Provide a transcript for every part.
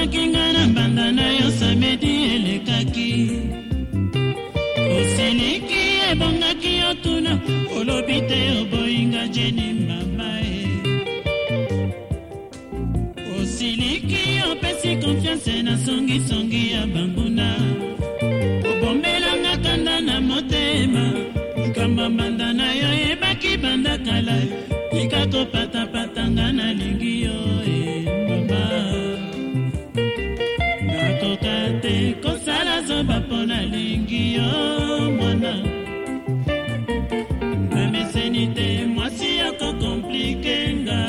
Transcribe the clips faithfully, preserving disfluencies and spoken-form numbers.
okutaki nga na mbanda na yo samedi elekaki osiliki ebongaki yo tuna olobi te oboyinga jeni mama e osiliki opesi konfiance na songisongi ya banguna obombelanga kanda na motema kamba mbanda na yo ebaki banda kala tika kopatapatanga na lingi yo e mama nakoka te kosala zoba mpo na lingi yo mwana nameseni te mwasi yokokomplike nga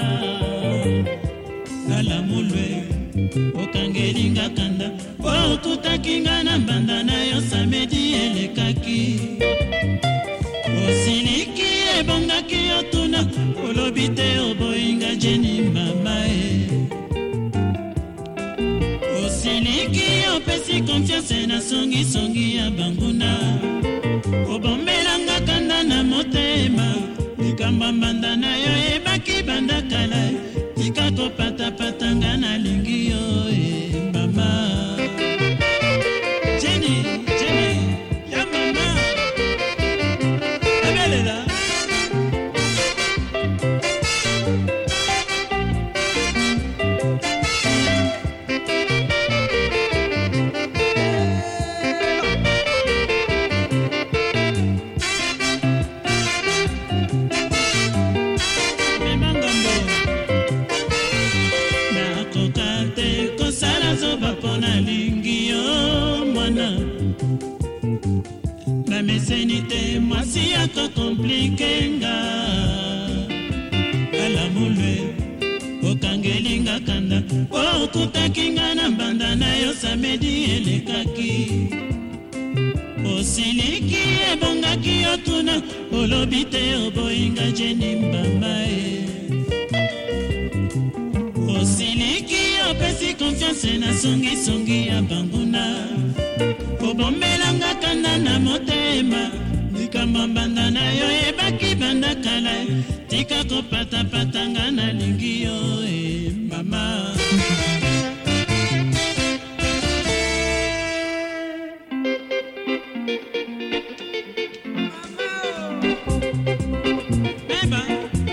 lala mulwe okangelinga kanda okutaki nga na mbanda na yo samedi elekaki osiliki ebongaki yo tuna olobi te oboyinga jeni mama e osiliki opesi konfiance na songisongi ya banguna obombelanga kanda na motema likambo mbanda na yo ebaki banda kala tika kopatapatanga na lingi yo e mama jeni jeni ya mama ebelela mesenite mwasi yako komplike nga ala mulwe okangelinga kanda okutaki nga na mbanda na yo samedi elekaki osiliki ebongaki yo tuna olobi te oboyinga jeni mbamba e osiliki opesi konfiance na songisongi ya banguna obombelanga kanda na motema likambo mbanda na yo ebaki banda kala tika kopatapatanga na lingi yo e mama Beba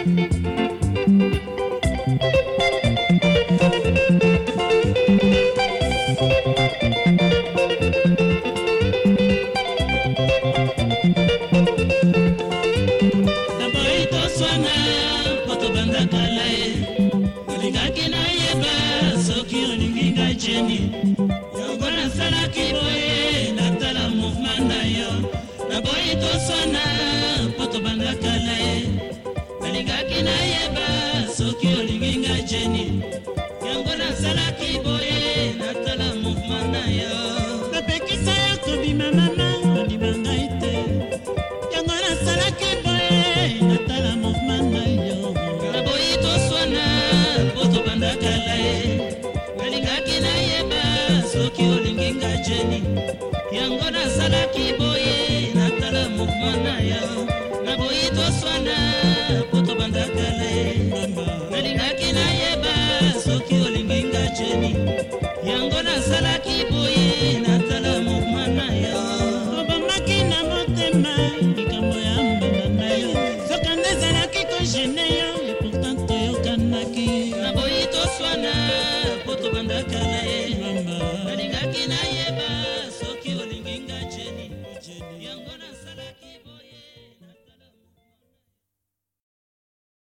yongona sala kiboye natala mouvement na yo naboyi toswana poto banda kala e nalingaki nayeba soki olingi nga jeni yongona sala kiboye natala mouvement na yo napekisa yo kobima mama olibanga ite yongona sala kiboye natala mouvement na yo naboyi toswana poto banda kala e nalingaki nayeba soki olingi nga jeni yango nasalaki boye natala mouvement na yo